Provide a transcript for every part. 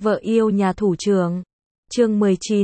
Vợ yêu nhà thủ trưởng. Chương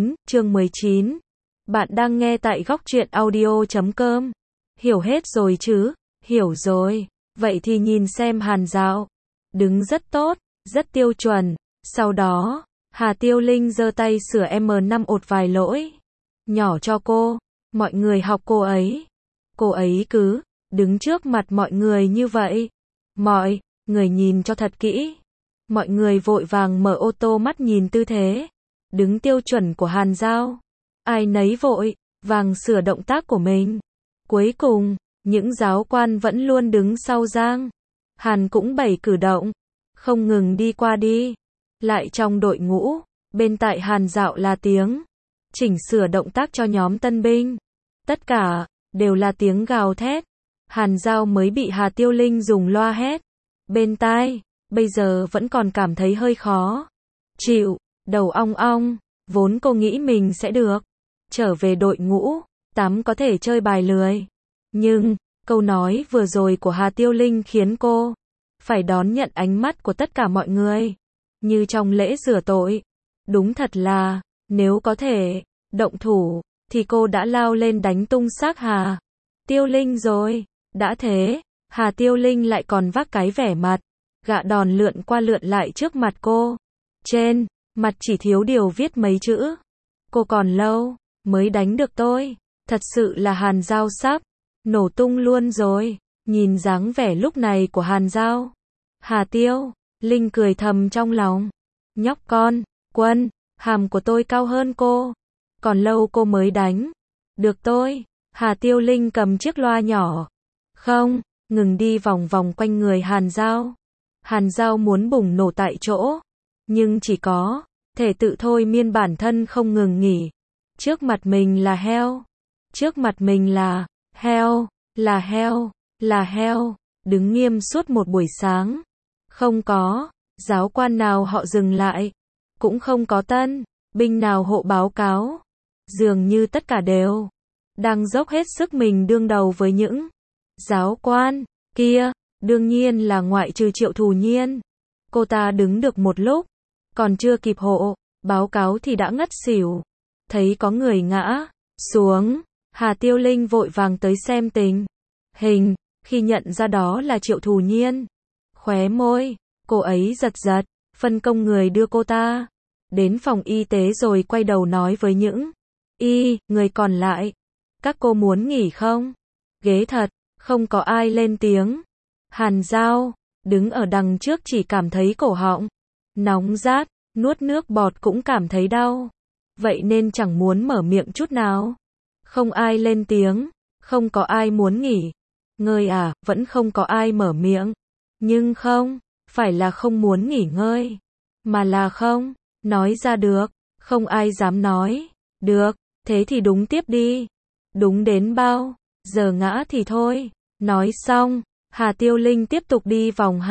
19. Bạn đang nghe tại góc truyện audio.com. Hiểu hết rồi chứ? Hiểu rồi. Vậy thì nhìn xem Hàn Dạo. Đứng rất tốt, rất tiêu chuẩn. Sau đó, Hà Tiêu Linh giơ tay sửa M5 ột vài lỗi nhỏ cho cô. Mọi người học cô ấy. Cô ấy cứ đứng trước mặt mọi người như vậy. Mọi người nhìn cho thật kỹ. Mọi người vội vàng mở ô tô mắt nhìn tư thế đứng tiêu chuẩn của Hàn Dạo. Ai nấy vội vàng sửa động tác của mình. Cuối cùng, những giáo quan vẫn luôn đứng sau Giang Hàn cũng bày cử động, không ngừng đi qua đi lại trong đội ngũ. Bên tại Hàn Dạo là tiếng chỉnh sửa động tác cho nhóm tân binh. Tất cả đều là tiếng gào thét. Hàn Dạo mới bị Hà Tiêu Linh dùng loa hét bên tai, bây giờ vẫn còn cảm thấy hơi khó chịu, đầu ong ong. Vốn cô nghĩ mình sẽ được trở về đội ngũ, tắm có thể chơi bài lười. Nhưng, câu nói vừa rồi của Hà Tiêu Linh khiến cô phải đón nhận ánh mắt của tất cả mọi người. Như trong lễ rửa tội. Đúng thật là, nếu có thể động thủ, thì cô đã lao lên đánh tung xác Hà Tiêu Linh rồi. Đã thế, Hà Tiêu Linh lại còn vác cái vẻ mặt gạ đòn lượn qua lượn lại trước mặt cô. Trên mặt chỉ thiếu điều viết mấy chữ. Cô còn lâu mới đánh được tôi. Thật sự là Hàn Dạo sắp nổ tung luôn rồi. Nhìn dáng vẻ lúc này của Hàn Dạo, Hà Tiêu Linh cười thầm trong lòng. Nhóc con, Quân, hàm của tôi cao hơn cô. Còn lâu cô mới đánh được tôi. Hà Tiêu Linh cầm chiếc loa nhỏ. Không ngừng đi vòng vòng quanh người Hàn Dạo. Hàn Dạo muốn bùng nổ tại chỗ, nhưng chỉ có thể tự thôi miên bản thân không ngừng nghỉ. Trước mặt mình là heo. Trước mặt mình là heo, là heo, là heo. Đứng nghiêm suốt một buổi sáng. Không có giáo quan nào họ dừng lại. Cũng không có tân binh nào hộ báo cáo. Dường như tất cả đều đang dốc hết sức mình đương đầu với những giáo quan kia. Đương nhiên là ngoại trừ Triệu Thù Nhiên. Cô ta đứng được một lúc, còn chưa kịp hộ báo cáo thì đã ngất xỉu. Thấy có người ngã xuống, Hà Tiêu Linh vội vàng tới xem tình hình. Khi nhận ra đó là Triệu Thù Nhiên, khóe môi cô ấy giật giật, phân công người đưa cô ta đến phòng y tế rồi quay đầu nói với những người còn lại. Các cô muốn nghỉ không? Ghế thật, không có ai lên tiếng. Hàn Dạo đứng ở đằng trước chỉ cảm thấy cổ họng nóng rát, nuốt nước bọt cũng cảm thấy đau. Vậy nên chẳng muốn mở miệng chút nào. Không ai lên tiếng, không có ai muốn nghỉ ngơi à? Vẫn không có ai mở miệng. Nhưng không phải là không muốn nghỉ ngơi, mà là không nói ra được. Không ai dám nói. Được, thế thì đúng tiếp đi. Đúng đến bao giờ ngã thì thôi. Nói xong, Hà Tiêu Linh tiếp tục đi vòng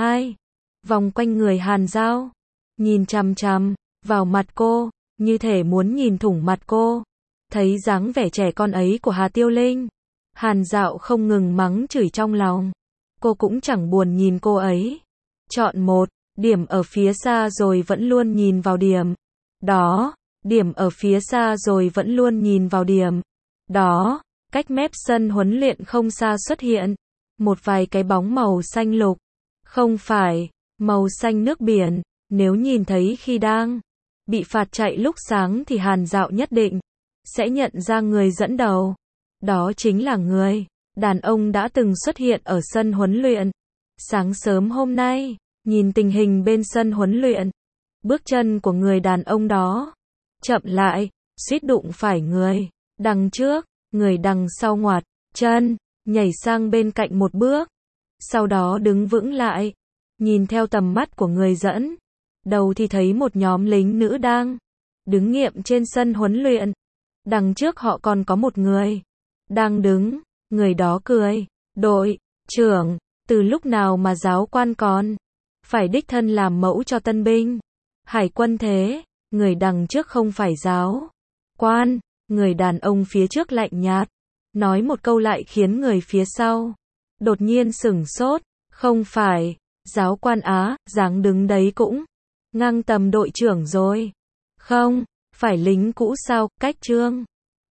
vòng quanh người Hàn Dạo, nhìn chằm chằm vào mặt cô, như thể muốn nhìn thủng mặt cô. Thấy dáng vẻ trẻ con ấy của Hà Tiêu Linh, Hàn Dạo không ngừng mắng chửi trong lòng. Cô cũng chẳng buồn nhìn cô ấy. Chọn một điểm ở phía xa rồi vẫn luôn nhìn vào điểm đó. Điểm ở phía xa rồi vẫn luôn nhìn vào điểm đó. Cách mép sân huấn luyện không xa xuất hiện một vài cái bóng màu xanh lục. Không phải màu xanh nước biển. Nếu nhìn thấy khi đang bị phạt chạy lúc sáng thì Hàn Dạo nhất định sẽ nhận ra người dẫn đầu. Đó chính là người đàn ông đã từng xuất hiện ở sân huấn luyện. Sáng sớm hôm nay, nhìn tình hình bên sân huấn luyện, bước chân của người đàn ông đó chậm lại, suýt đụng phải người đằng trước. Người đằng sau ngoặt chân, nhảy sang bên cạnh một bước. Sau đó đứng vững lại, nhìn theo tầm mắt của người dẫn đầu thì thấy một nhóm lính nữ đang đứng nghiệm trên sân huấn luyện. Đằng trước họ còn có một người đang đứng. Người đó cười. Đội trưởng, từ lúc nào mà giáo quan còn phải đích thân làm mẫu cho tân binh hải quân thế? Người đằng trước không phải giáo quan. Người đàn ông phía trước lạnh nhạt nói một câu lại khiến người phía sau đột nhiên sửng sốt. Không phải giáo quan á? Dáng đứng đấy cũng Ngang tầm đội trưởng rồi. Không, phải lính cũ sao, cách Trương.